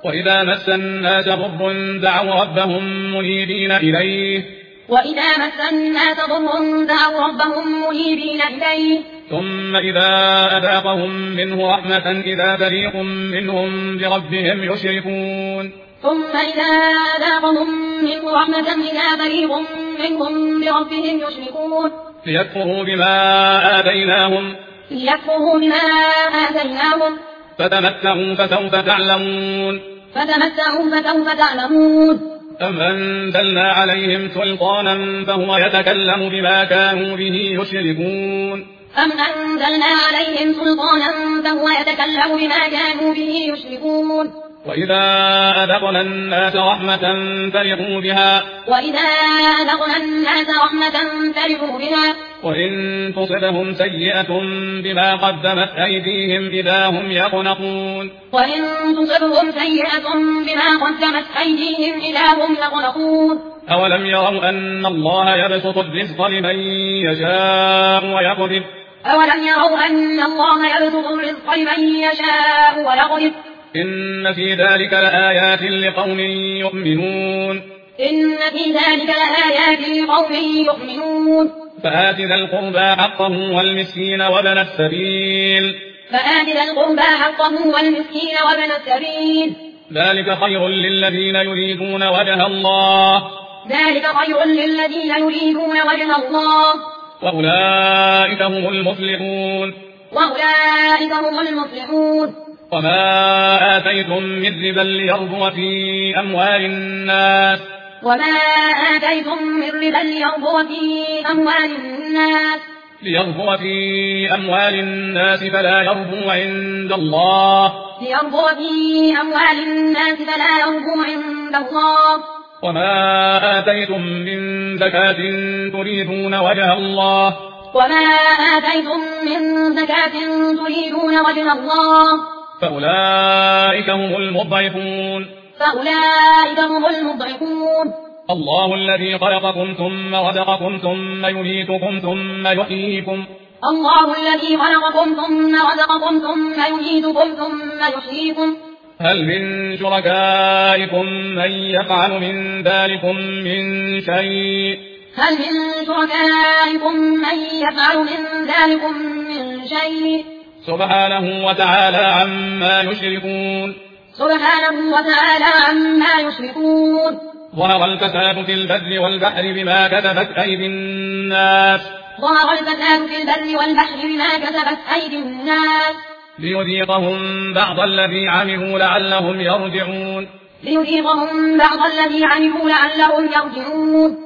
وإذا مس الناس ضر دعوا ربهم منيبين إليه ثم إذا أذاقهم منه رحمة إذا فريق منهم بربهم يشركون ليكفروا بما آتيناهم فتمتعوا فسوف تعلمون أم أنزلنا عليهم سلطانا فهو يتكلم بما كانوا به يشركون وإذا أذقنا الناس رحمة فرحوا بها وإن تصبهم سيئة بما قدمت أيديهم إذا هم يقنطون أولم يروا أن الله يبسط الرزق لمن يشاء ويقدر إن في ذلك لآيات لقوم يؤمنون فآت ذا القربى حقه والمسكين وابن السبيل ذلك خير للذين يريدون وجه الله وأولئك هم المفلحون وما آتيتم من ربا ليربو في أموال الناس فلا يربو عند الله وما آتيتم من زكاة تريدون وجه الله فأولئك هم المضعفون الله الذي خلقكم ثم رزقكم ثم يميتكم ثم يحييكم هل من شركائكم من يفعل من ذلكم من شيء سبحانه وتعالى عما يشركون ظهر الفساد في البر والبحر بما كسبت أيدي الناس ليذيقهم بعض الذي عملوا لعلهم يرجعون